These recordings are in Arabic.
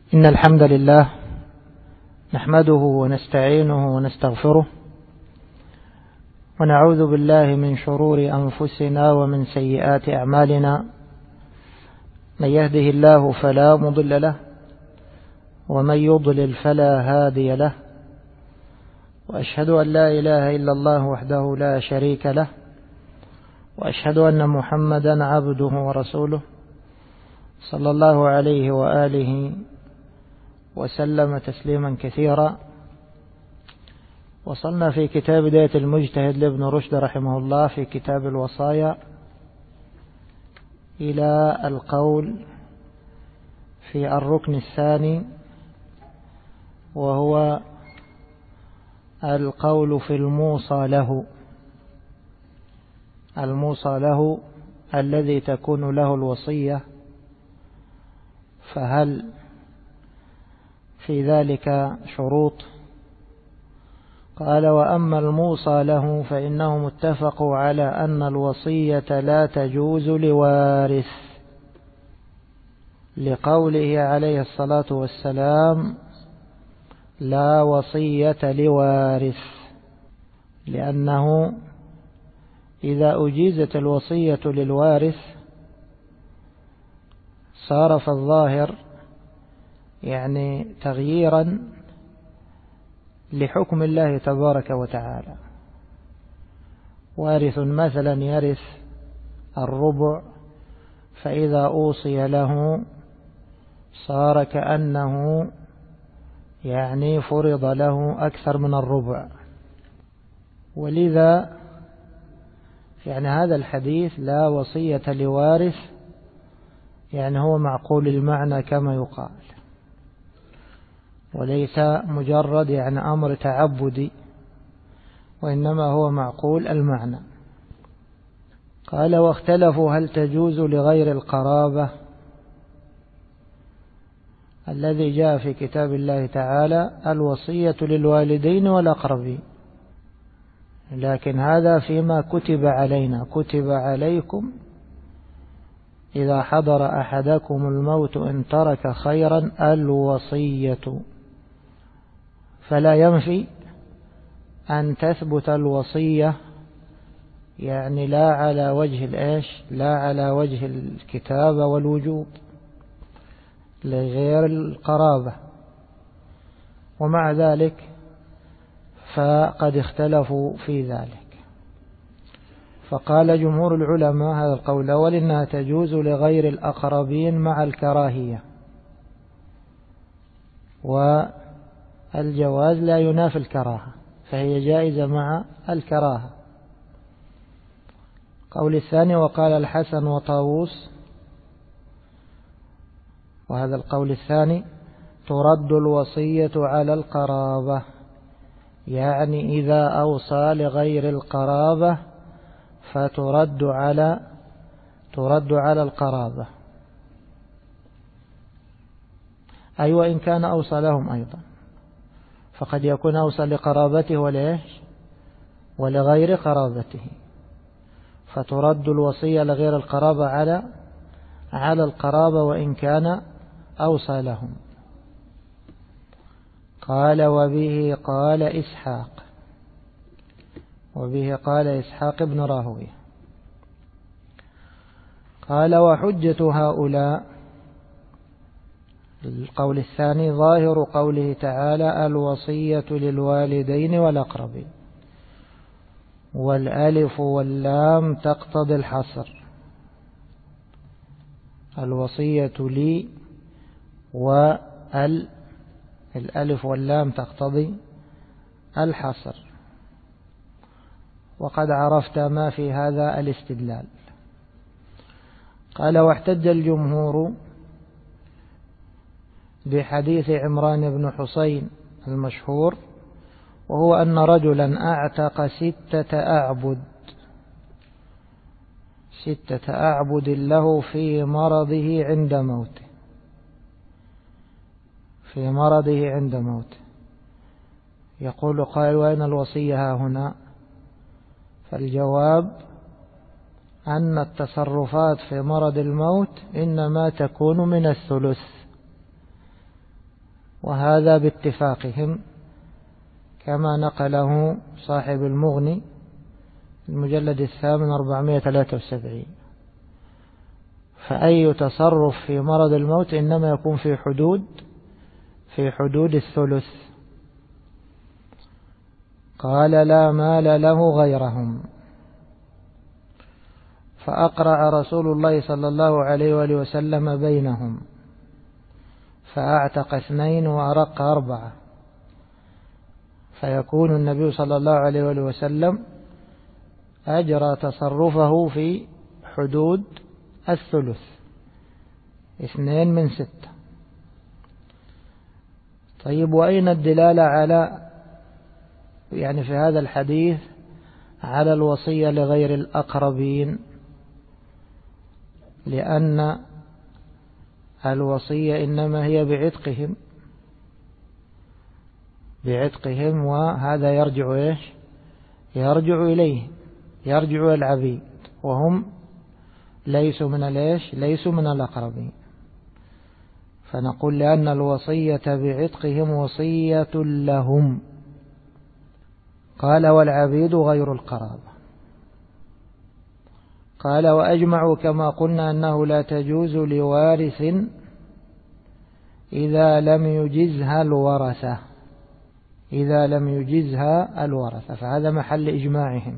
إن الحمد لله نحمده ونستعينه ونستغفره ونعوذ بالله من شرور أنفسنا ومن سيئات أعمالنا. من يهده الله فلا مضل له ومن يضلل فلا هادي له، وأشهد أن لا إله إلا الله وحده لا شريك له، وأشهد أن محمدا عبده ورسوله صلى الله عليه وآله وسلم تسليما كثيرا. وصلنا في كتاب بداية المجتهد لابن رشد رحمه الله في كتاب الوصايا إلى القول في الركن الثاني، وهو القول في الموصى له. الموصى له الذي تكون له الوصية، فهل في ذلك شروط؟ قال: وأما الموصى له فإنهم اتفقوا على أن الوصية لا تجوز لوارث، لقوله عليه الصلاة والسلام: لا وصية لوارث، لأنه إذا أجيزت الوصية للوارث صار في الظاهر يعني تغييرا لحكم الله تبارك وتعالى. وارث مثلا يرث الربع، فإذا أوصي له صار كأنه يعني فرض له أكثر من الربع. ولذا يعني هذا الحديث لا وصية لوارث يعني هو معقول المعنى كما يقال، وليس مجرد يعني أمر تعبدي، وإنما هو معقول المعنى. قال: واختلفوا هل تجوز لغير القرابة، الذي جاء في كتاب الله تعالى الوصية للوالدين والأقربين، لكن هذا فيما كتب علينا. كتب عليكم إذا حضر أحدكم الموت إن ترك خيرا الوصية، فلا ينفي أن تثبت الوصية يعني لا على وجه لا على وجه الكتابة والوجوب لغير القرابة. ومع ذلك فقد اختلفوا في ذلك، فقال جمهور العلماء هذا القول الأول إنها تجوز لغير الأقربين مع الكراهية، والجواز لا ينافي الكراهة، فهي جائزة مع الكراهة. قول الثاني: وقال الحسن وطاووس، وهذا القول الثاني: ترد الوصية على القرابة، يعني إذا أوصى لغير القرابة فترد على القرابة، أي وإن كان أوصى لهم أيضا، فقد يكون أوصى لقرابته ولغير قرابته، فترد الوصية لغير القرابة على القرابة وإن كان أوصى لهم. قال: وبه قال إسحاق بن راهويه. قال: وحجة هؤلاء القول الثاني ظاهر قوله تعالى: الوصية للوالدين والأقربين، والألف واللام تقتضي الحصر. الوصية لي والألف واللام تقتضي الحصر، وقد عرفت ما في هذا الاستدلال. قال: واحتج الجمهور بحديث عمران بن حسين المشهور، وهو أن رجلا أعتق 6 أعبد له في مرضه عند موته. يقول قائل: وأين الوصية هنا؟ فالجواب أن التصرفات في مرض الموت إنما تكون من الثلث، وهذا باتفاقهم كما نقله صاحب المغني المجلد 473. فأي تصرف في مرض الموت إنما يكون في حدود الثلث. قال لا مال له غيرهم. فأقرأ رسول الله صلى الله عليه وآله وسلم بينهم، فأعتق 2 وأرق 4، فيكون النبي صلى الله عليه وآله وسلم أجرى تصرفه في حدود الثلث، 2 من 6. طيب، وأين الدلالة على في هذا الحديث على الوصية لغير الأقربين؟ لأن الوصية إنما هي بعتقهم، وهذا يرجع يرجع إليه، يرجع إلى العبيد، وهم ليسوا من الأقربين. فنقول لأن الوصية بعتقهم وصية لهم. قال والعبيد غير القرابة. قال وأجمعوا كما قلنا أنه لا تجوز لوارث إذا لم يجزها الورثة، فهذا محل إجماعهم.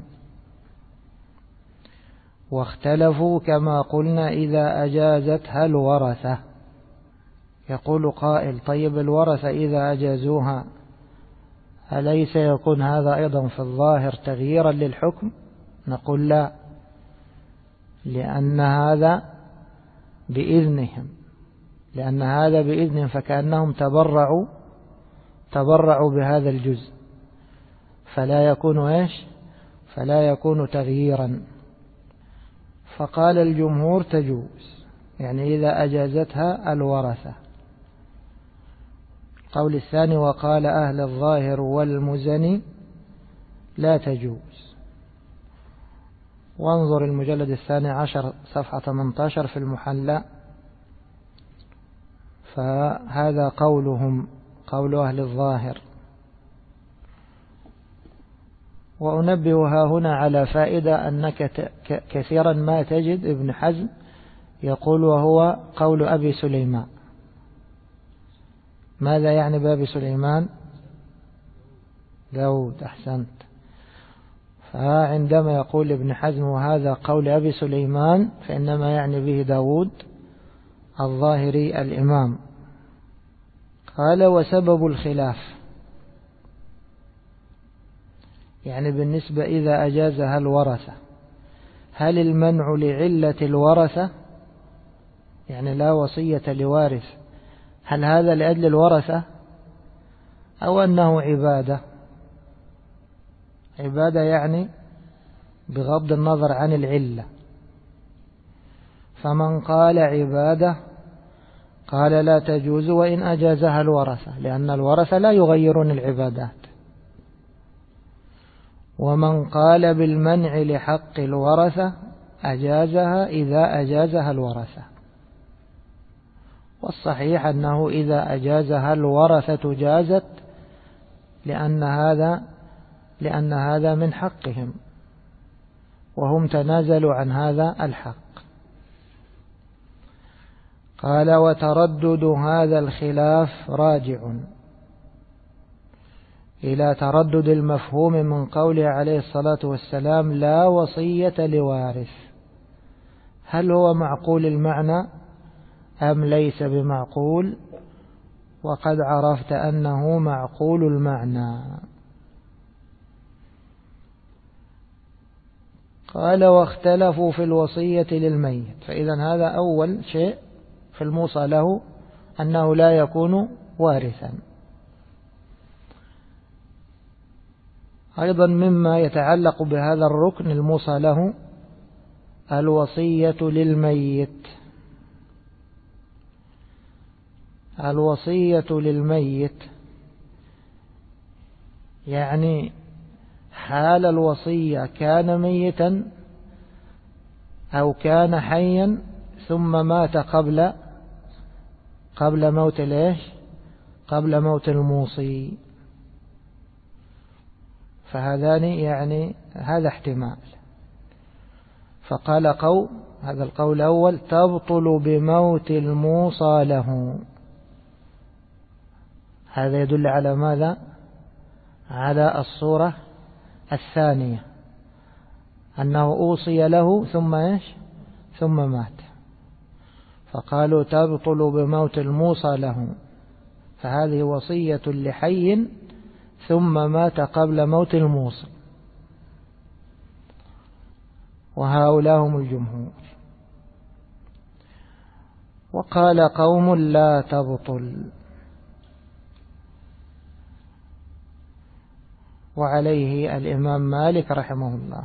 واختلفوا كما قلنا إذا أجازتها الورثة. يقول قائل: طيب الورثة إذا أجازوها أليس يكون هذا أيضا في الظاهر تغييرا للحكم؟ نقول لا، لأن هذا بإذنهم، فكأنهم تبرعوا بهذا الجزء، فلا يكون تغييرا. فقال الجمهور تجوز، إذا أجازتها الورثة. قول الثاني وقال أهل الظاهر والمزني لا تجوز. وانظر المجلد 12 صفحة 18 في المحلى، فهذا قول أهل الظاهر. وأنبه هنا على فائدة، أنك كثيرا ما تجد ابن حزم يقول وهو قول أبي سليمان. ماذا يعني بأبي سليمان؟ داود، أحسنت. فعندما يقول ابن حزم وهذا قول أبي سليمان فإنما يعني به داود الظاهري الإمام. قال وسبب الخلاف، بالنسبة إذا أجازها الورثة، هل المنع لعلة الورثة؟ لا وصية لوارث، هل هذا لأجل الورثة أو أنه عبادة بغض النظر عن العلة؟ فمن قال عبادة قال لا تجوز وإن أجازها الورثة، لأن الورثة لا يغيرون العبادات. ومن قال بالمنع لحق الورثة أجازها إذا أجازها الورثة. والصحيح أنه إذا أجازها الورثة جازت، لأن هذا من حقهم، وهم تنازلوا عن هذا الحق. قال وتردد هذا الخلاف راجع إلى تردد المفهوم من قوله عليه الصلاة والسلام لا وصية لوارث، هل هو معقول المعنى أم ليس بمعقول؟ وقد عرفت أنه معقول المعنى. قال واختلفوا في الوصية للميت، فإذا هذا أول شيء في الموصى له أنه لا يكون وارثا. أيضا مما يتعلق بهذا الركن الموصى له الوصية للميت. الوصية للميت حال الوصية كان ميتا أو كان حيا ثم مات قبل موت قبل موت الموصي، فهذان يعني هذا احتمال. فقال هذا القول الأول تبطل بموت الموصى له، هذا يدل على ماذا؟ على الصورة الثانية، أنه أوصي له ثم مات، فقالوا تبطل بموت الموصى له، فهذه وصية لحي ثم مات قبل موت الموصي، وهؤلاء هم الجمهور. وقال قوم لا تبطل، وعليه الإمام مالك رحمه الله.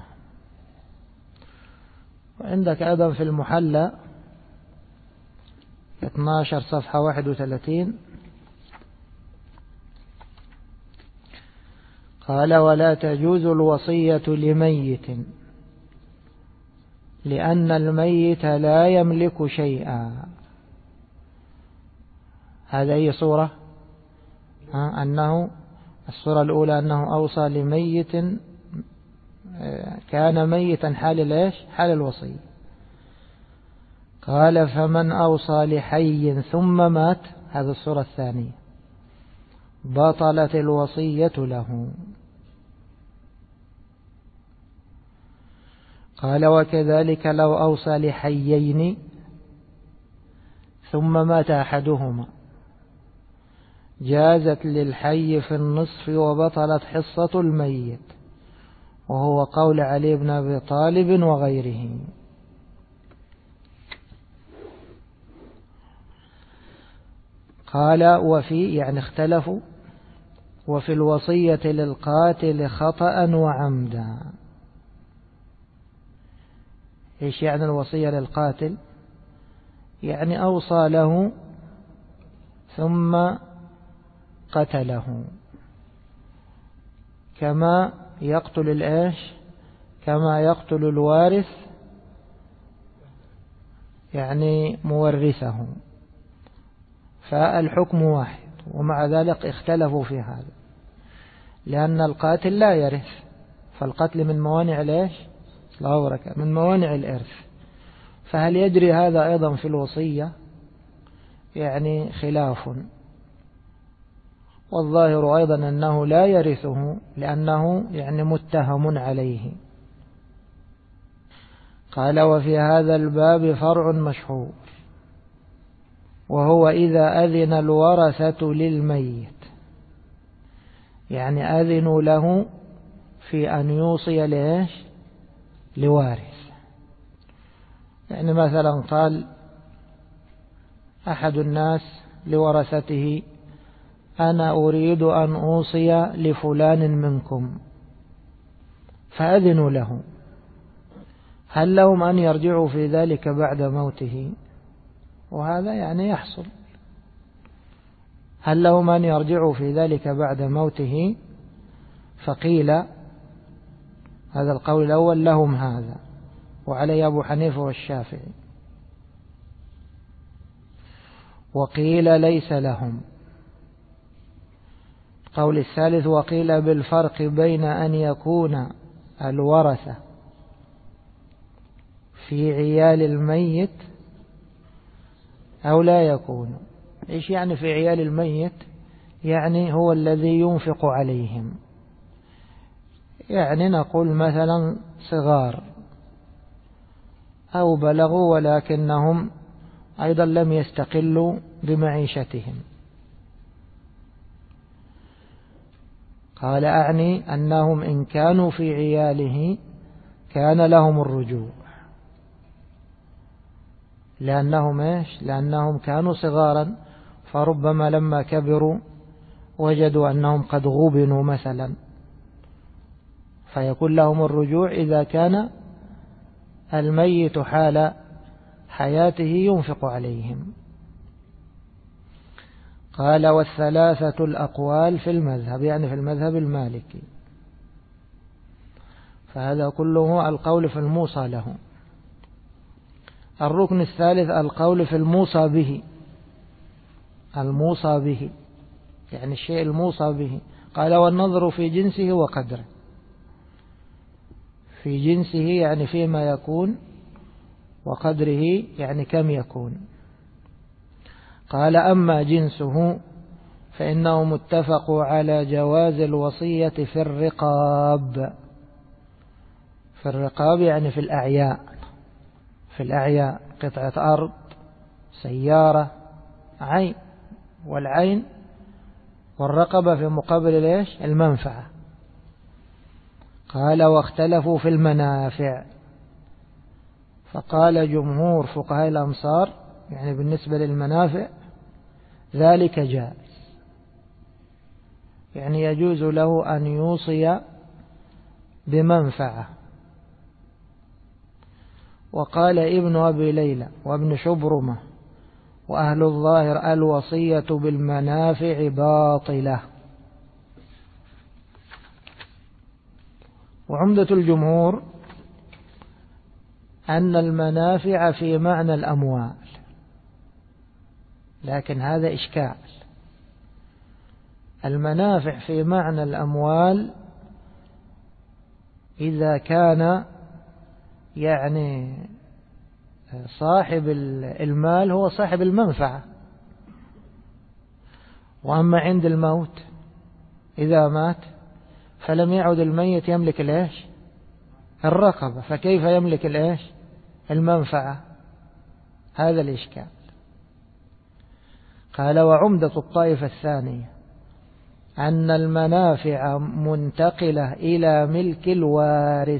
وعندك أيضا في المحلى 12 صفحة 31 قال ولا تجوز الوصية لميت لأن الميت لا يملك شيئا. هذا أي صورة؟ أنه الصورة الأولى أنه أوصى لميت كان ميتا حال الوصية. قال فمن أوصى لحي ثم مات، هذه الصورة الثانية، بطلت الوصية له. قال وكذلك لو أوصى لحيين ثم مات أحدهما جازت للحي في النصف وبطلت حصة الميت، وهو قول علي بن أبي طالب وغيره. قال وفي يعني اختلفوا وفي الوصية للقاتل خطأ وعمدا. إيش يعني الوصية للقاتل؟ يعني أوصى له ثم قتله، كما يقتل الوارث يعني مورثه، فالحكم واحد. ومع ذلك اختلفوا في هذا، لأن القاتل لا يرث، فالقتل من موانع من موانع الإرث، فهل يجري هذا أيضا في الوصية؟ يعني خلاف. والظاهر أيضا أنه لا يرثه لأنه يعني متهم عليه. قال وفي هذا الباب فرع مشهور، وهو إذا أذن الورثة للميت، يعني أذنوا له في أن يوصي لوارث. يعني مثلا قال أحد الناس لورثته أنا أريد أن أوصي لفلان منكم، فأذنوا له، هل لهم أن يرجعوا في ذلك بعد موته؟ وهذا يعني يحصل، هل لهم أن يرجعوا في ذلك بعد موته؟ فقيل هذا القول الأول لهم هذا، وعليه أبو حنيفة والشافعي. وقيل ليس لهم. القول الثالث وقيل بالفرق بين أن يكون الورثة في عيال الميت أو لا يكون. إيش يعني في عيال الميت؟ يعني هو الذي ينفق عليهم، يعني نقول مثلا صغار أو بلغوا ولكنهم أيضا لم يستقلوا بمعيشتهم. قال أعني أنهم إن كانوا في عياله كان لهم الرجوع، لأنهم كانوا صغارا، فربما لما كبروا وجدوا أنهم قد غبنوا مثلا، فيكون لهم الرجوع إذا كان الميت حال حياته ينفق عليهم. قال والثلاثة الأقوال في المذهب، يعني في المذهب المالكي، فهذا كله القول في الموصى له. الركن الثالث القول في الموصى به. يعني الشيء الموصى به. قال والنظر في جنسه وقدره، في جنسه يعني فيما يكون، وقدره يعني كم يكون. قال أما جنسه فإنهم اتفقوا على جواز الوصية في الرقاب. في الرقاب يعني في الأعياء، في الأعياء قطعة أرض، سيارة، عين، والعين والرقبة في مقابل ليش المنفعة. قال واختلفوا في المنافع، فقال جمهور فقهاء الأمصار يعني بالنسبة للمنافع ذلك جائز، يعني يجوز له أن يوصي بمنفعة. وقال ابن أبي ليلى وابن شبرمة وأهل الظاهر الوصية بالمنافع باطلة. وعمدة الجمهور أن المنافع في معنى الأموال، لكن هذا إشكال. المنافع في معنى الأموال إذا كان يعني صاحب المال هو صاحب المنفعة. وأما عند الموت إذا مات فلم يعد الميت يملك الإيش الرقبة، فكيف يملك الإيش المنفعة؟ هذا الإشكال. قال وعمدة الطائفة الثانية أن المنافع منتقلة إلى ملك الوارث،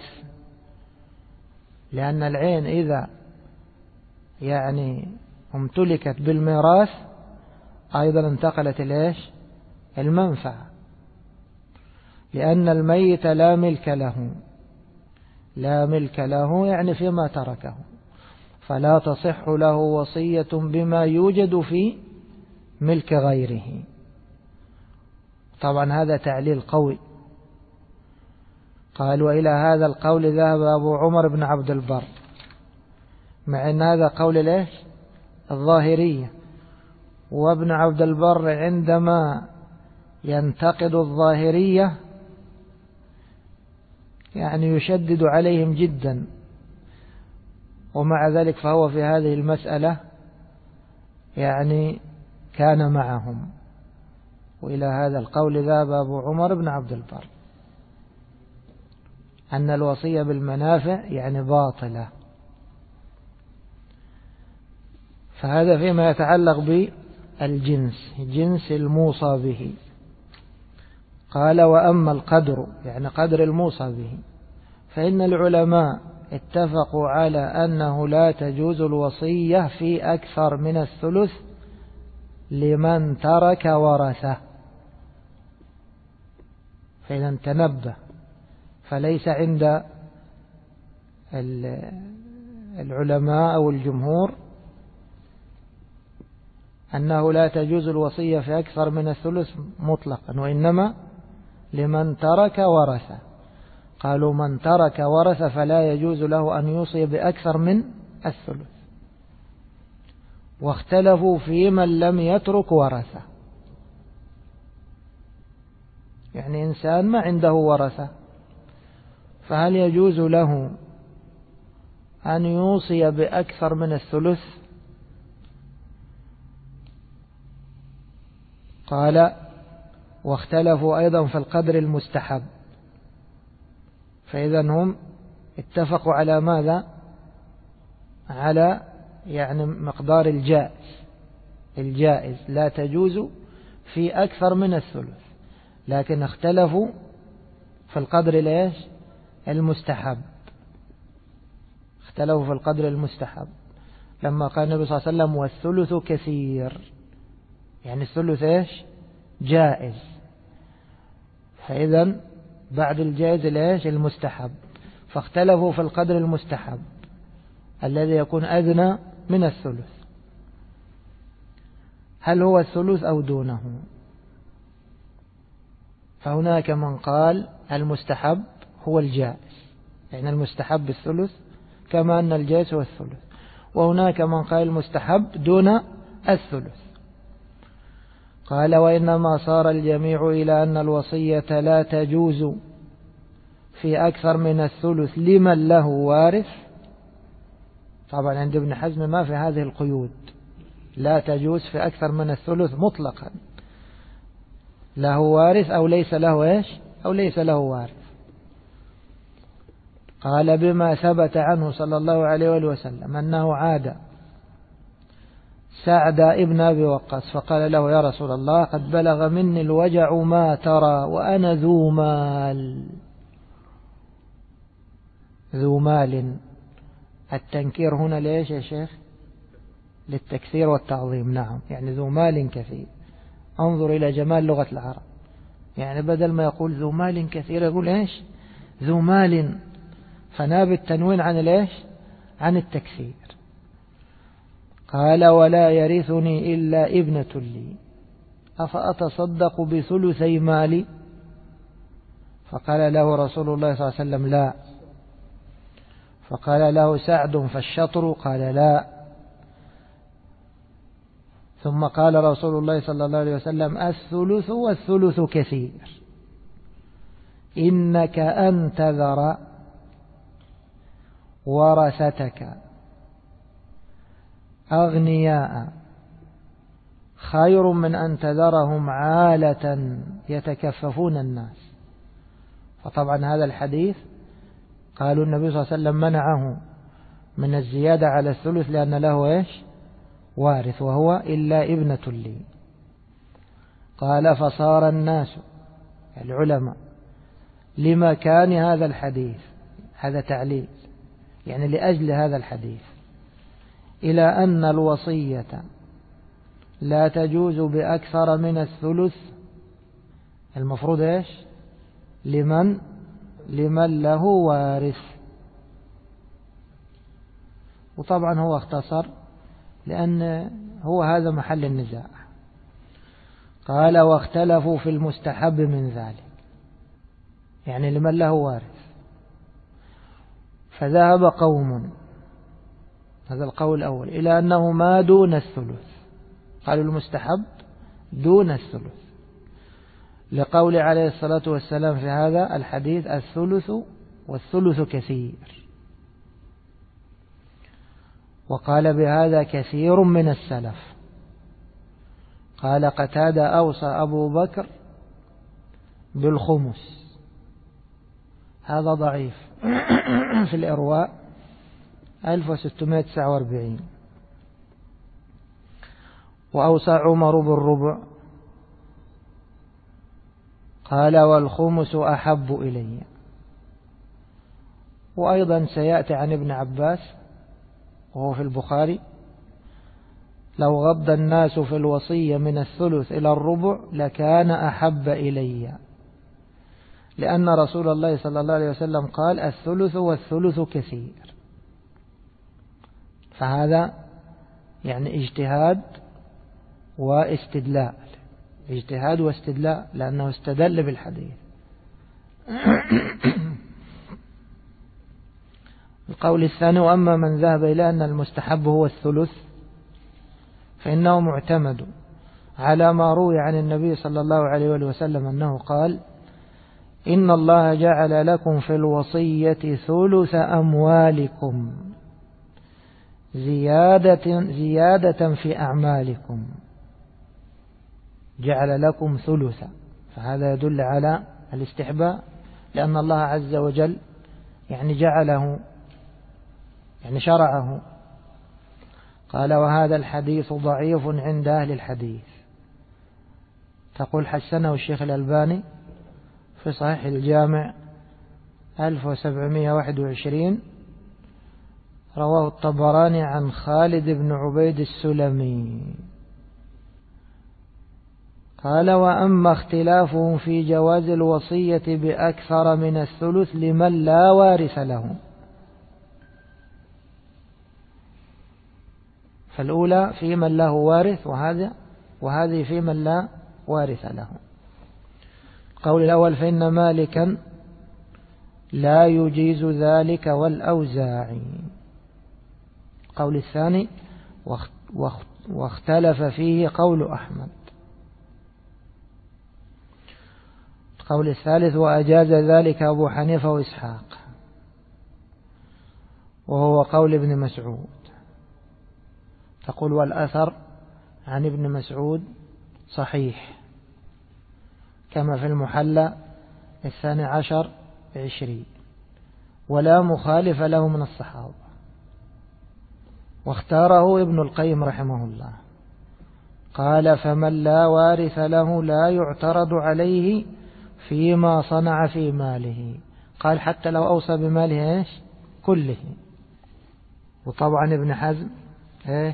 لأن العين إذا يعني امتلكت بالميراث أيضا انتقلت الإيش المنفعة، لأن الميت لا ملك له، لا ملك له يعني فيما تركه، فلا تصح له وصية بما يوجد في ملك غيره. طبعا هذا تعليل قوي. قال وإلى هذا القول ذهب أبو عمر بن عبد البر، مع أن هذا قول ليش الظاهرية. وابن عبد البر عندما ينتقد الظاهرية يعني يشدد عليهم جدا، ومع ذلك فهو في هذه المسألة يعني كان معهم. وإلى هذا القول ذهب أبو عمر بن عبد البر أن الوصية بالمنافع يعني باطلة. فهذا فيما يتعلق بالجنس، جنس الموصى به. قال وأما القدر يعني قدر الموصى به فإن العلماء اتفقوا على أنه لا تجوز الوصية في أكثر من الثلث لمن ترك ورثه. فإذا تنبه، فليس عند العلماء أو الجمهور أنه لا تجوز الوصية في أكثر من الثلث مطلقا، وإنما لمن ترك ورثه. قالوا من ترك ورثه فلا يجوز له أن يوصي بأكثر من الثلث. واختلفوا في من لم يترك ورثه، يعني إنسان ما عنده ورثة فهل يجوز له أن يوصي بأكثر من الثلث؟ قال واختلفوا أيضا في القدر المستحب. فإذا هم اتفقوا على ماذا؟ على يعني مقدار الجائز لا تجوز في أكثر من الثلث، لكن اختلفوا في القدر ليش المستحب. اختلفوا في القدر المستحب لما قال النبي صلى الله عليه وسلم والثلث كثير، يعني الثلث ايش جائز. فإذا بعد الجائز ليش المستحب، فاختلفوا في القدر المستحب الذي يكون أدنى من الثلث، هل هو الثلث أو دونه؟ فهناك من قال المستحب هو الجائز، يعني المستحب الثلث كما أن الجائز هو الثلث. وهناك من قال المستحب دون الثلث. قال وإنما صار الجميع إلى أن الوصية لا تجوز في أكثر من الثلث لمن له وارث. طبعا عند ابن حزم ما في هذه القيود، لا تجوز في أكثر من الثلث مطلقا، له وارث أو ليس له إيش أو ليس له وارث. قال بما ثبت عنه صلى الله عليه وسلم أنه عاد سعد ابن أبي وقاص فقال له يا رسول الله قد بلغ مني الوجع ما ترى وأنا ذو مال. ذو مال، التنكير هنا ليش يا شيخ؟ للتكثير والتعظيم. نعم، يعني ذو مال كثير. انظر إلى جمال لغة العرب، يعني بدل ما يقول ذو مال كثير يقول إيش؟ ذو مال، فناب التنوين عن الإيش؟ عن التكثير. قال ولا يرثني إلا ابنة لي أفأتصدق بثلثي مالي؟ فقال له رسول الله صلى الله عليه وسلم لا. فقال له سعد فالشطر؟ قال لا. ثم قال رسول الله صلى الله عليه وسلم الثلث والثلث كثير، إنك أن تذر ورثتك أغنياء خير من أن تذرهم عالة يتكففون الناس. فطبعا هذا الحديث قالوا النبي صلى الله عليه وسلم منعه من الزيادة على الثلث لأن له إيش؟ وارث، وهو إلا ابنة لي. قال فصار الناس العلماء لمكان هذا الحديث، هذا تعليل يعني لأجل هذا الحديث، إلى أن الوصية لا تجوز بأكثر من الثلث. المفروض إيش؟ لمن له وارث. وطبعا هو اختصر لأن هو هذا محل النزاع. قال واختلفوا في المستحب من ذلك، يعني لمن له وارث. فذهب قوم، هذا القول الأول، إلى أنه ما دون الثلث، قالوا المستحب دون الثلث، لقول عليه الصلاة والسلام في هذا الحديث الثلث والثلث كثير. وقال بهذا كثير من السلف. قال قتادة أوصى أبو بكر بالخمس، هذا ضعيف في الإرواء 1649. وأوصى عمر بالربع، قال والخمس أحب إلي. وأيضا سيأتي عن ابن عباس وهو في البخاري لو غض الناس في الوصية من الثلث إلى الربع لكان أحب إلي، لأن رسول الله صلى الله عليه وسلم قال الثلث والثلث كثير. فهذا يعني اجتهاد واستدلال، اجتهاد واستدلال، لأنه استدل بالحديث. القول الثاني وأما من ذهب إلى أن المستحب هو الثلث فإنه معتمد على ما روي عن النبي صلى الله عليه وسلم أنه قال إن الله جعل لكم في الوصية ثلث أموالكم زيادة في أعمالكم، جعل لكم ثلثا، فهذا يدل على الاستحباب، لأن الله عز وجل يعني جعله، يعني شرعه. قال وهذا الحديث ضعيف عند أهل الحديث. تقول حسنه الشيخ الألباني في صحيح الجامع 1721، رواه الطبراني عن خالد بن عبيد السلمي. قال وأما اختلافهم في جواز الوصية بأكثر من الثلث لمن لا وارث له، فالأولى في من له وارث وهذه في من لا وارث له. القول الأول فإن مالكا لا يجيز ذلك والأوزاعي. القول الثاني واختلف فيه قول أحمد. القول الثالث وأجاز ذلك أبو حنيفة وإسحاق، وهو قول ابن مسعود. تقول والأثر عن ابن مسعود صحيح كما في المحلى 12/20، ولا مخالف له من الصحابة. واختاره ابن القيم رحمه الله، قال فمن لا وارث له لا يعترض عليه فيما صنع في ماله. قال حتى لو أوصى بماله إيش كله. وطبعا ابن حزم إيش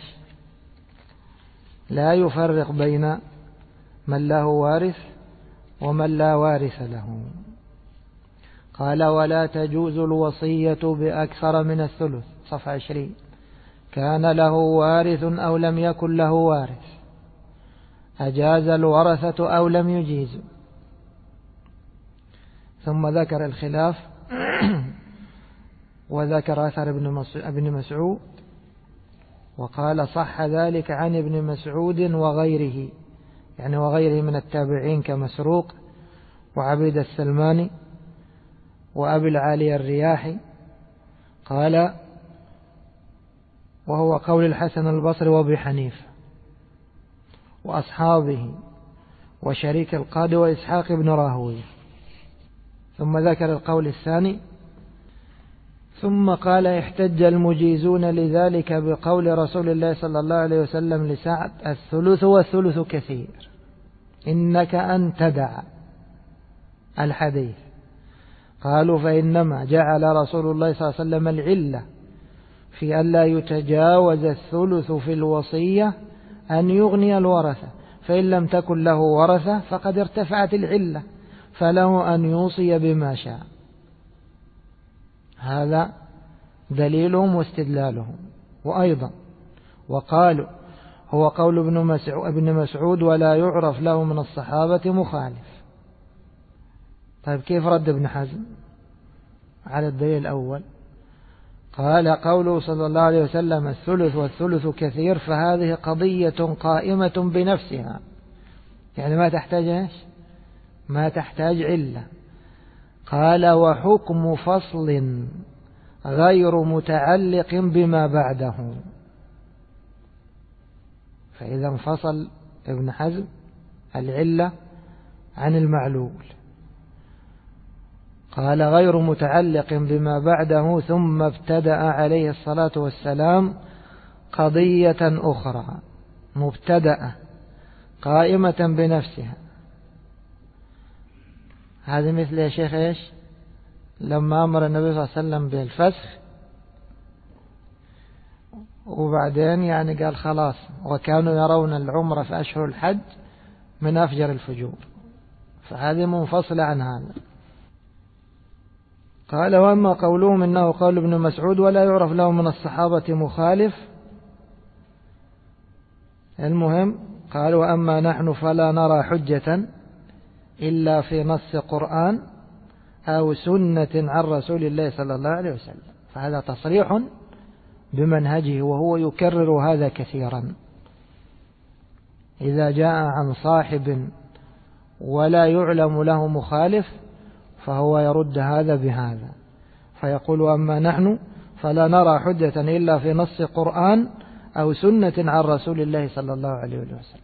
لا يفرق بين من له وارث ومن لا وارث له. قال ولا تجوز الوصية بأكثر من الثلث، صفحة 20. كان له وارث أو لم يكن له وارث، أجاز الورثة أو لم يجيزوا. ثم ذكر الخلاف وذكر أثر ابن مسعود، وقال صح ذلك عن ابن مسعود وغيره، يعني وغيره من التابعين كمسروق وعبيد السلماني وأبي العالي الرياحي. قال وهو قول الحسن البصري وابي حنيفة وأصحابه وشريك القاضي وإسحاق بن راهويه. ثم ذكر القول الثاني، ثم قال احتج المجيزون لذلك بقول رسول الله صلى الله عليه وسلم لسعد الثلث والثلث كثير إنك أن تدع الحديث. قالوا فإنما جعل رسول الله صلى الله عليه وسلم العلة في أن لا يتجاوز الثلث في الوصية أن يغني الورثة، فإن لم تكن له ورثة فقد ارتفعت العلة فله أن يوصي بما شاء. هذا دليلهم واستدلالهم. وأيضا وقالوا هو قول ابن مسعود ولا يعرف له من الصحابة مخالف. طيب كيف رد ابن حزم على الدليل الأول؟ قال قوله صلى الله عليه وسلم الثلث والثلث كثير فهذه قضية قائمة بنفسها، يعني ما تحتاج ما تحتاج علة. قال وحكم فصل غير متعلق بما بعده. فإذا انفصل ابن حزم العلة عن المعلول. قال غير متعلق بما بعده، ثم ابتدأ عليه الصلاة والسلام قضية أخرى مبتدأة قائمة بنفسها. هذا مثل يا شيخ إيش لما أمر النبي صلى الله عليه وسلم بالفسخ وبعدين يعني قال خلاص، وكانوا يرون العمرة في أشهر الحج من أفجر الفجور، فهذه منفصلة عن هذا. قال وأما قولهم إنه قول ابن مسعود ولا يعرف له من الصحابة مخالف، المهم قال وأما نحن فلا نرى حجة إلا في نص قرآن أو سنة عن رسول الله صلى الله عليه وسلم. فهذا تصريح بمنهجه، وهو يكرر هذا كثيرا. إذا جاء عن صاحب ولا يعلم له مخالف فهو يرد هذا بهذا، فيقول أما نحن فلا نرى حجة إلا في نص قرآن أو سنة عن رسول الله صلى الله عليه وسلم.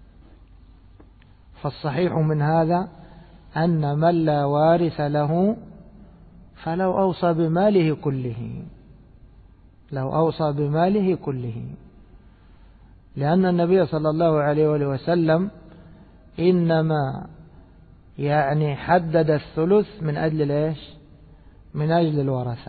فالصحيح من هذا أن من لا وارث له فلو أوصى بماله كله، لو أوصى بماله كله، لأن النبي صلى الله عليه وسلم إنما يعني حدد الثلث من أجل إيش؟ من أجل الورثة.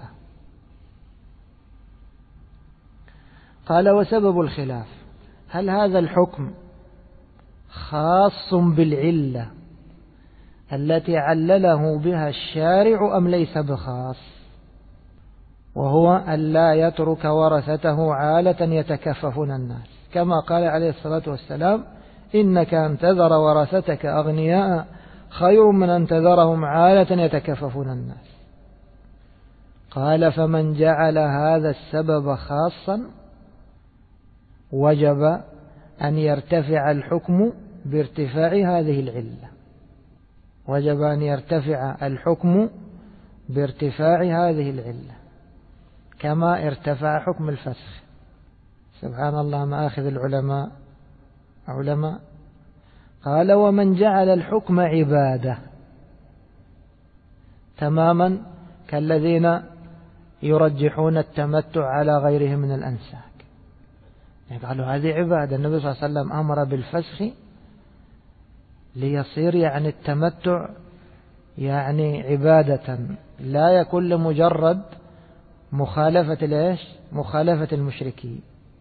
قال وسبب الخلاف هل هذا الحكم خاص بالعلة التي علله بها الشارع أم ليس بخاص، وهو أن لا يترك ورثته عالة يتكففون الناس، كما قال عليه الصلاة والسلام إنك أن تذر ورثتك أغنياء خير من أن تذرهم عالة يتكففون الناس. قال فمن جعل هذا السبب خاصا وجب أن يرتفع الحكم بارتفاع هذه العلة. وجب أن يرتفع الحكم بارتفاع هذه العلة كما ارتفع حكم الفسخ. سبحان الله ما أخذ العلماء علماء. قال ومن جعل الحكم عبادة تماما كالذين يرجحون التمتع على غيره من الأنساك، يعني قالوا هذه عبادة، النبي صلى الله عليه وسلم أمر بالفسخ ليصير يعني التمتع يعني عبادة لا يكون لمجرد مخالفة المشركين.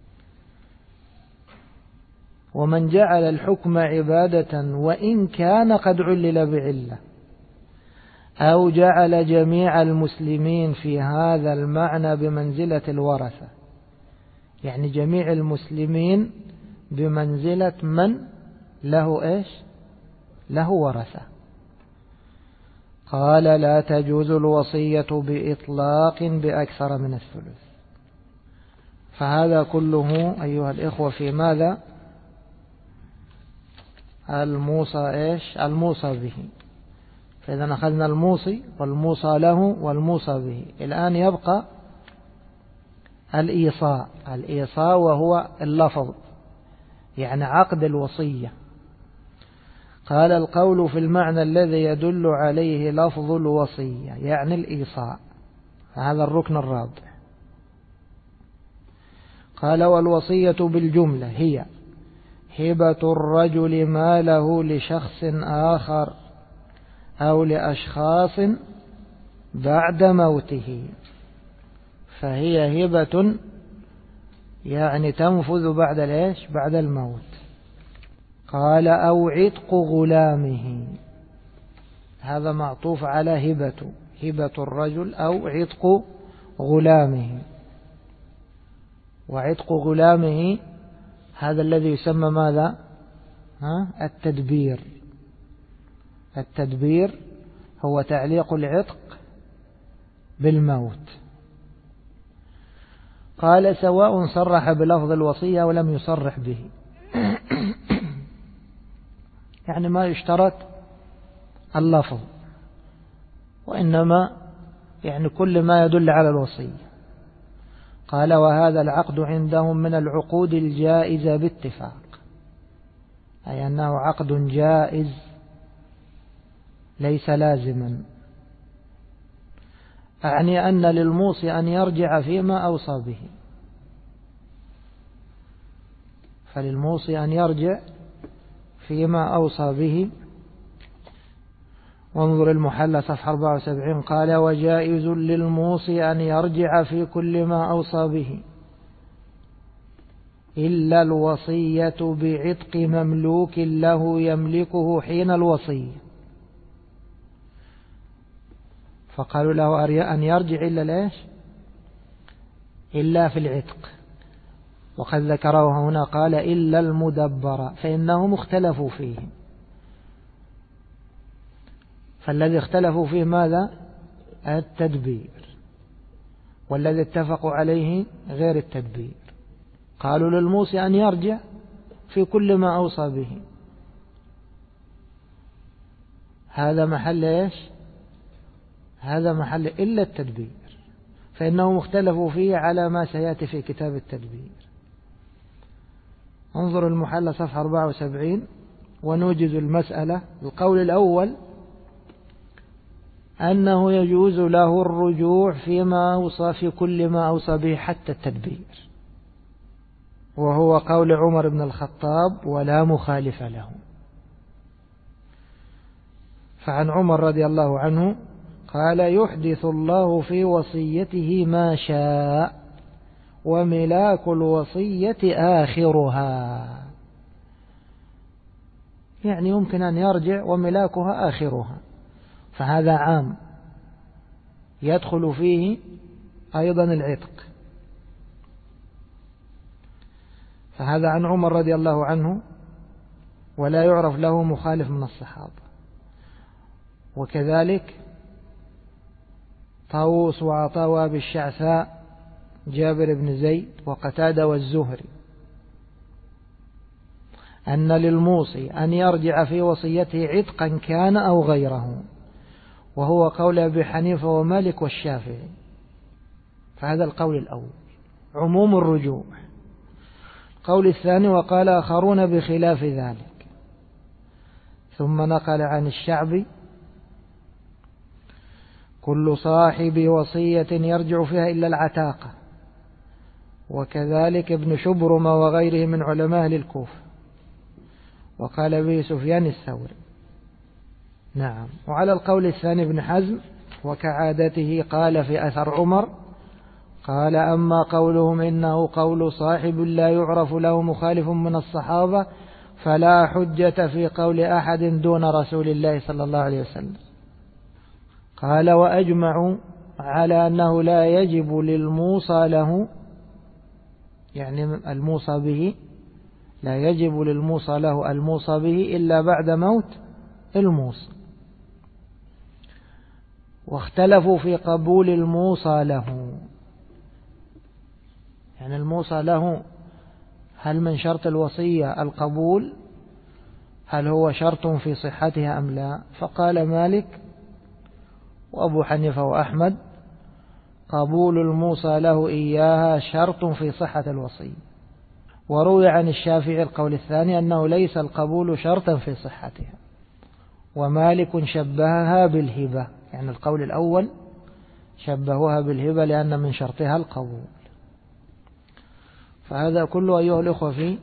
ومن جعل الحكم عبادة وإن كان قد علل بعلة أو جعل جميع المسلمين في هذا المعنى بمنزلة الورثة، يعني جميع المسلمين بمنزلة من له ورثة. قال لا تجوز الوصية بإطلاق بأكثر من الثلث. فهذا كله أيها الإخوة في ماذا؟ الموصى به. فإذا أخذنا الموصي والموصى له والموصى به، الآن يبقى الإيصاء وهو اللفظ يعني عقد الوصية. قال القول في المعنى الذي يدل عليه لفظ الوصية يعني الإيصاء، هذا الركن الرابع. قال والوصية بالجملة هي هبة الرجل ماله لشخص آخر أو لأشخاص بعد موته، فهي هبة يعني تنفذ بعد الموت. قال أو عتق غلامه، هذا معطوف على هبة الرجل أو عتق غلامه. وعتق غلامه هذا الذي يسمى ماذا؟ التدبير هو تعليق العتق بالموت. قال سواء صرح بلفظ الوصية ولم يصرح به يعني ما يشترط اللفظ، وإنما يعني كل ما يدل على الوصية. قال وهذا العقد عندهم من العقود الجائزة باتفاق، أي أنه عقد جائز ليس لازما. أعني أن للموصي أن يرجع فيما أوصى به، فللموصي أن يرجع فيما أوصى به. وانظر المحلى صفحة 74. قال وجائز للموصي أن يرجع في كل ما أوصى به إلا الوصية بعتق مملوك له يملكه حين الوصية. فقالوا له أن يرجع إلا في العتق، وقد ذكره هنا قال إلا المدبر فإنهم اختلفوا فيه. فالذي اختلفوا فيه ماذا؟ التدبير، والذي اتفقوا عليه غير التدبير. قالوا للموصي أن يرجع في كل ما أوصى به، هذا محل هذا محل إلا التدبير، فإنهم اختلفوا فيه على ما سيأتي في كتاب التدبير. انظر المحلى صفحة 74. ونوجز المسألة. القول الأول أنه يجوز له الرجوع فيما أوصى في كل ما أوصى به حتى التدبير، وهو قول عمر بن الخطاب ولا مخالف له. فعن عمر رضي الله عنه قال يحدث الله في وصيته ما شاء وملاك الوصية آخرها، يعني يمكن أن يرجع وملاكها آخرها، فهذا عام يدخل فيه أيضا العتق. فهذا عن عمر رضي الله عنه ولا يعرف له مخالف من الصحابة. وكذلك طاووس وعطاء وابي الشعثاء جابر بن زيد وقتادة والزهري. أن للموصي أن يرجع في وصيته عتقا كان أو غيره، وهو قول أبي حنيفة ومالك والشافعي. فهذا القول الأول عموم الرجوع. القول الثاني وقال آخرون بخلاف ذلك، ثم نقل عن الشعبي كل صاحب وصية يرجع فيها إلا العتاقة، وكذلك ابن شبرم وغيره من علماء أهل الكوفة، وقال به سفيان الثوري. نعم. وعلى القول الثاني ابن حزم وكعادته قال في أثر عمر، قال أما قولهم إنه قول صاحب لا يعرف له مخالف من الصحابة فلا حجة في قول أحد دون رسول الله صلى الله عليه وسلم. قال وأجمعوا على أنه لا يجب للموصى له، يعني الموصى به، لا يجب للموصى له الموصى به إلا بعد موت الموصى. واختلفوا في قبول الموصى له، يعني الموصى له هل من شرط الوصية القبول؟ هل هو شرط في صحتها أم لا؟ فقال مالك وأبو حنيفة وأحمد قبول الموصى له إياها شرط في صحة الوصية. وروي عن الشافعي القول الثاني أنه ليس القبول شرطا في صحتها، ومالك شبهها بالهبة، يعني القول الأول شبهوها بالهبة لأن من شرطها القبول. فهذا كله أيها الأخوة في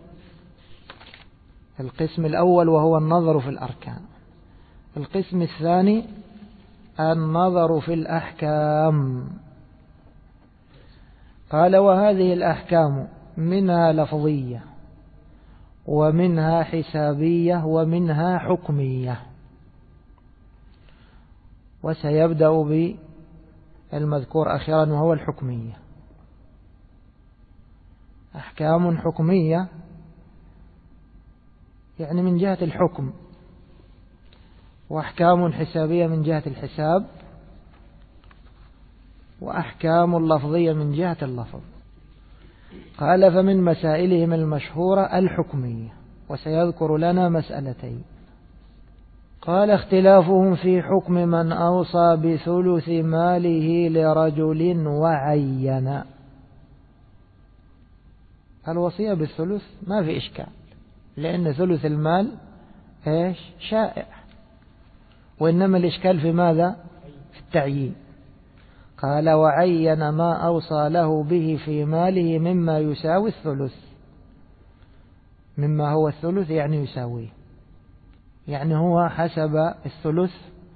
القسم الأول وهو النظر في الأركان. القسم الثاني النظر في الأحكام. قال وهذه الأحكام منها لفظية ومنها حسابية ومنها حكمية. وسيبدأ بالمذكور أخيرا وهو الحكمية. أحكام حكمية يعني من جهة الحكم، وأحكام حسابية من جهة الحساب، وأحكام لفظية من جهة اللفظ. قال فمن مسائلهم المشهورة الحكمية، وسيذكر لنا مسألتين. قال اختلافهم في حكم من أوصى بثلث ماله لرجل وعين. الوصية بالثلث ما في إشكال، لأن ثلث المال شائع، وإنما الإشكال في ماذا؟ في التعيين. قال وعين ما أوصى له به في ماله مما يساوي الثلث، مما هو الثلث يعني يساويه، يعني هو حسب الثلث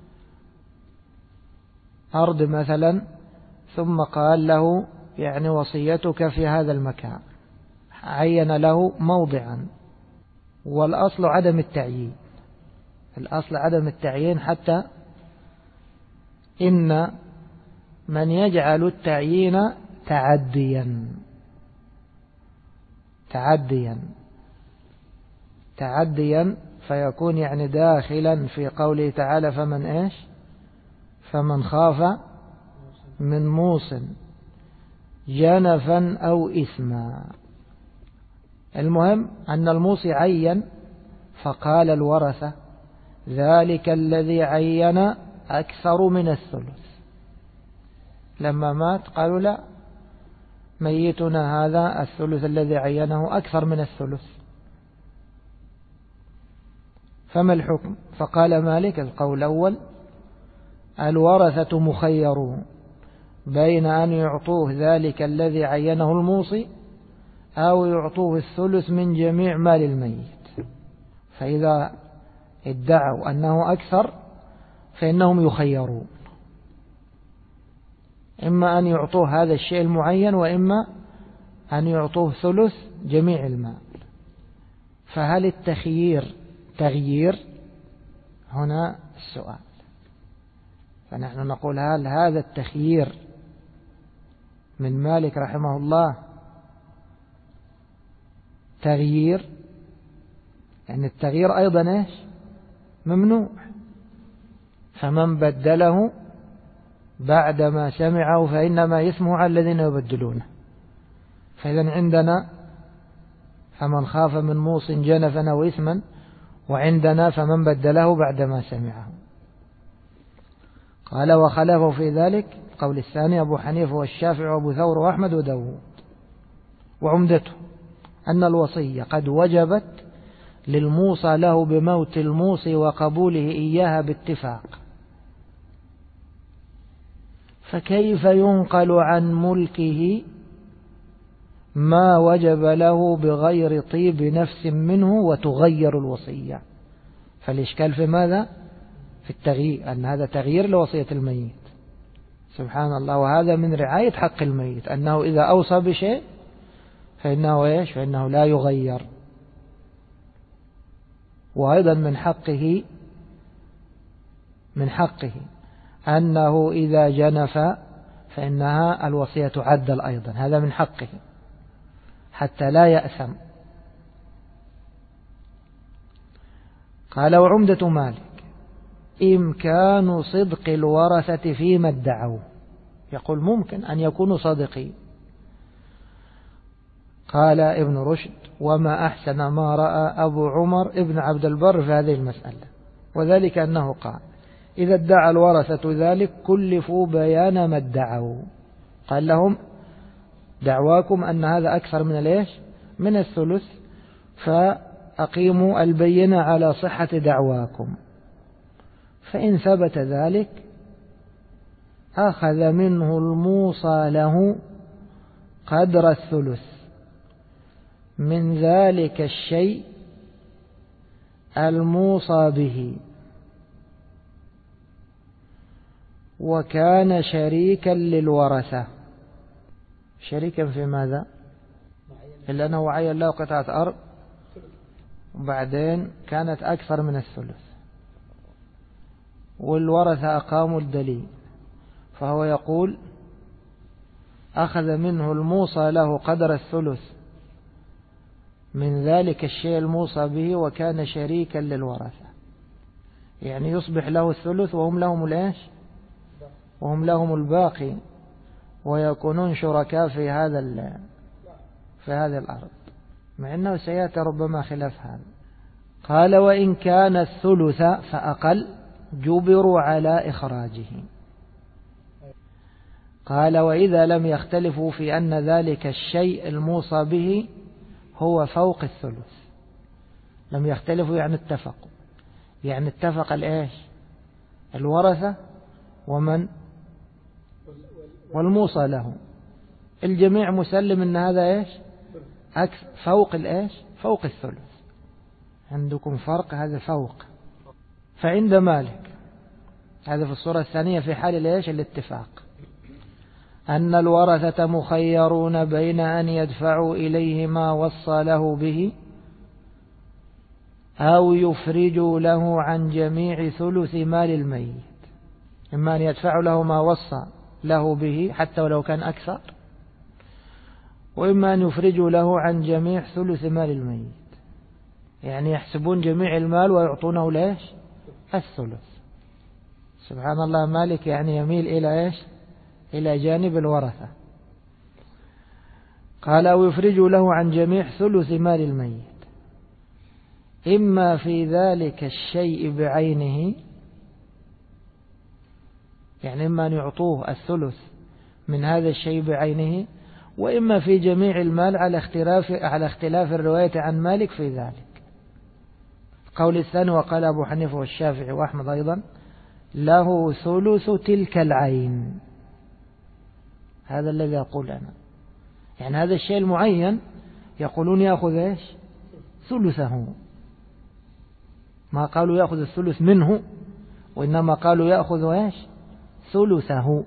أرض مثلا، ثم قال له يعني وصيتك في هذا المكان، عين له موضعا. والأصل عدم التعيين، الأصل عدم التعيين، حتى إن من يجعل التعيين تعديا فيكون يعني داخلا في قوله تعالى فمن خاف من موص جنفا أو إثما. المهم أن الموصي عين، فقال الورثة ذلك الذي عين أكثر من الثلث. لما مات قالوا لا، ميتنا هذا الثلث الذي عينه أكثر من الثلث. فما الحكم؟ فقال مالك القول الأول الورثة مخيرون بين أن يعطوه ذلك الذي عينه الموصي أو يعطوه الثلث من جميع مال الميت. فإذا ادعوا أنه أكثر فإنهم يخيرون، إما أن يعطوه هذا الشيء المعين، وإما أن يعطوه ثلث جميع المال. فهل التخيير تغيير؟ هنا السؤال. فنحن نقول هل هذا التخيير من مالك رحمه الله تغيير؟ يعني التغيير أيضا ممنوع. فمن بدله بعدما سمعه فإنما يسمع على الذين يبدلونه. فإذا عندنا فمن خاف من موص جنفا أو إثما، وعندنا فمن بدله بعدما سمعه. قال وخلفوا في ذلك قول الثاني أبو حنيفة والشافعي وأبو ثور وأحمد وداود. وعمدته أن الوصية قد وجبت للموصى له بموت الموصي وقبوله إياها باتفاق، فكيف ينقل عن ملكه ما وجب له بغير طيب نفس منه وتغير الوصية؟ فالإشكال في ماذا؟ في التغيير، أن هذا تغيير لوصية الميت. سبحان الله. وهذا من رعاية حق الميت، أنه إذا أوصى بشيء فإنه إيش؟ فإنه لا يغير. وأيضا من حقه أنه إذا جنف فإنها الوصية تعدل أيضا، هذا من حقه حتى لا يأثم. قال وعمدة مالك إمكان صدق الورثة فيما ادعوا. يقول ممكن أن يكونوا صادقين. قال ابن رشد وما أحسن ما رأى أبو عمر ابن عبد البر في هذه المسألة، وذلك أنه قال إذا ادعى الورثة ذلك كلفوا بيان ما ادعوا. قال لهم دعواكم أن هذا أكثر من ليش؟ من الثلث، فأقيموا البينة على صحة دعواكم، فإن ثبت ذلك أخذ منه الموصى له قدر الثلث من ذلك الشيء الموصى به، وكان شريكا للورثة. شريكا في ماذا؟ إلا أنه عين له قطعة أرض وبعدين كانت أكثر من الثلث، والورثة أقاموا الدليل، فهو يقول أخذ منه الموصى له قدر الثلث من ذلك الشيء الموصى به، وكان شريكا للورثة، يعني يصبح له الثلث وهم لهم الإيش؟ وهم لهم الباقي، ويكونون شركاء في هذه الأرض، مع أنه سيأتي ربما خلاف هذا. قال وإن كان الثلث فأقل جبروا على إخراجه. قال وإذا لم يختلفوا في أن ذلك الشيء الموصى به هو فوق الثلث، لم يختلفوا يعني اتفقوا، يعني اتفق الإيش؟ الورثة ومن؟ والموصى له، الجميع مسلم أن هذا إيش؟ فوق الإيش؟ فوق الثلث. عندكم فرق، هذا فوق. فعند مالك هذا في الصورة الثانية في حال الإيش؟ الاتفاق، أن الورثة مخيرون بين أن يدفعوا إليه ما وصى له به أو يفرجوا له عن جميع ثلث مال الميت. إما أن يدفعوا له ما وصى له به حتى ولو كان أكثر، وإما أن يفرجوا له عن جميع ثلث مال الميت، يعني يحسبون جميع المال ويعطونه ليش؟ الثلث. سبحان الله. مالك يعني يميل إلى إيش؟ إلى جانب الورثة. قال أو يفرجوا له عن جميع ثلث مال الميت، إما في ذلك الشيء بعينه، يعني إما أن يعطوه الثلث من هذا الشيء بعينه، وإما في جميع المال على اختلاف الرواية عن مالك في ذلك. قول الثاني وقال أبو حنيفة والشافعي وأحمد أيضا له ثلث تلك العين. هذا الذي يقول أنا، يعني هذا الشيء المعين يقولون يأخذ إيش؟ ثلثه. ما قالوا يأخذ الثلث منه، وإنما قالوا يأخذ إيش؟ ثلثه.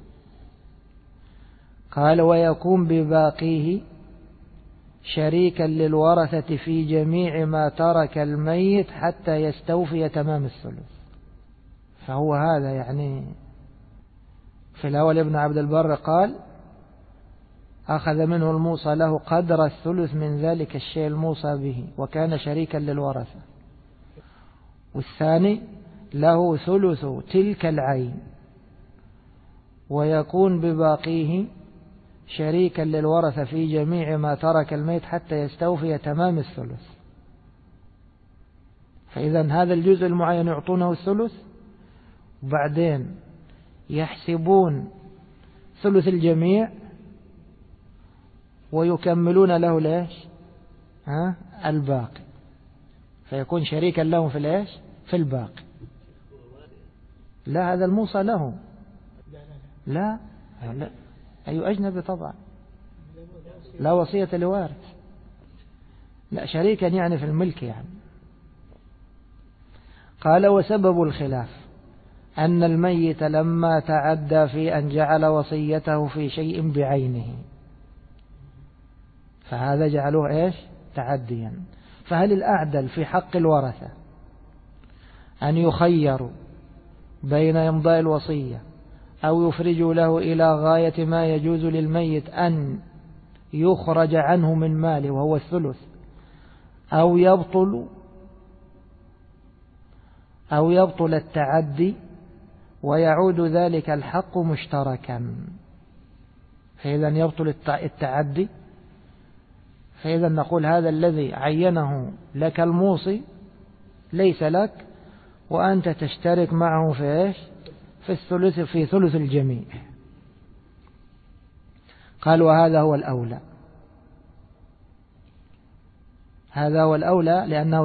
قال ويكون بباقيه شريكا للورثة في جميع ما ترك الميت حتى يستوفي تمام الثلث. فهو هذا يعني في الأول ابن عبد البر قال أخذ منه الموصى له قدر الثلث من ذلك الشيء الموصى به وكان شريكا للورثة، والثاني له ثلث تلك العين ويكون بباقيه شريكا للورثة في جميع ما ترك الميت حتى يستوفي تمام الثلث. فإذا هذا الجزء المعين يعطونه الثلث، وبعدين يحسبون ثلث الجميع ويكملون له ليش الباقي، فيكون شريكا لهم في ليش في الباقي. لا، هذا الموصى له. لا أي أجنبي طبعا، لا وصية لوارث. لا، شريكا يعني في الملك يعني. قال: وسبب الخلاف أن الميت لما تعدى في أن جعل وصيته في شيء بعينه، فهذا جعلوه إيش تعديا. فهل الأعدل في حق الورثة أن يخيروا بين إمضاء الوصية أو يفرجوا له إلى غاية ما يجوز للميت أن يخرج عنه من ماله وهو الثلث، أو يبطل التعدي ويعود ذلك الحق مشتركا؟ فإذا يبطل التعدي، فإذا نقول هذا الذي عينه لك الموصي ليس لك، وأنت تشترك معه في إيش في ثلث الجميع. قال: وهذا هو الأولى. هذا هو الأولى لأنه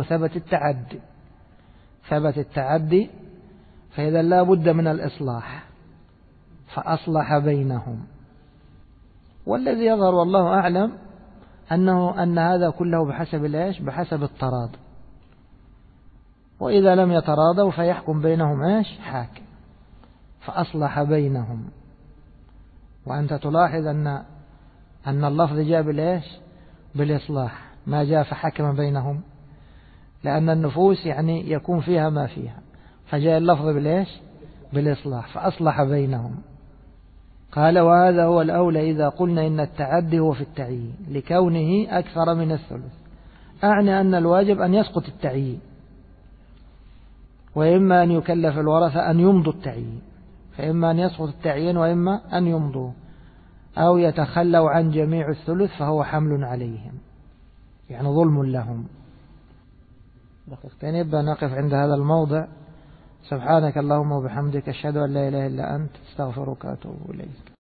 ثبت التعدي، فإذا لا بد من الإصلاح، فأصلح بينهم. والذي يظهر والله أعلم أن هذا كله بحسب التراضي، وإذا لم يتراضوا فيحكم بينهم حاكم، فأصلح بينهم. وأنت تلاحظ أن اللفظ جاء بالإصلاح، ما جاء فحكم بينهم، لأن النفوس يعني يكون فيها ما فيها، فجاء اللفظ بالإصلاح، فأصلح بينهم. قال: وهذا هو الأولى إذا قلنا إن التعدي هو في التعيين لكونه أكثر من الثلث. أعني أن الواجب أن يسقط التعيين، وإما أن يكلف الورثة أن يمضوا التعيين، فإما أن يسقط التعيين وإما أن يمضوا، أو يتخلوا عن جميع الثلث فهو حمل عليهم، يعني ظلم لهم. دقيقتين يبقى نقف عند هذا الموضع. سبحانك اللهم وبحمدك، أشهد أن لا إله إلا أنت، استغفرك وأتوب إليك.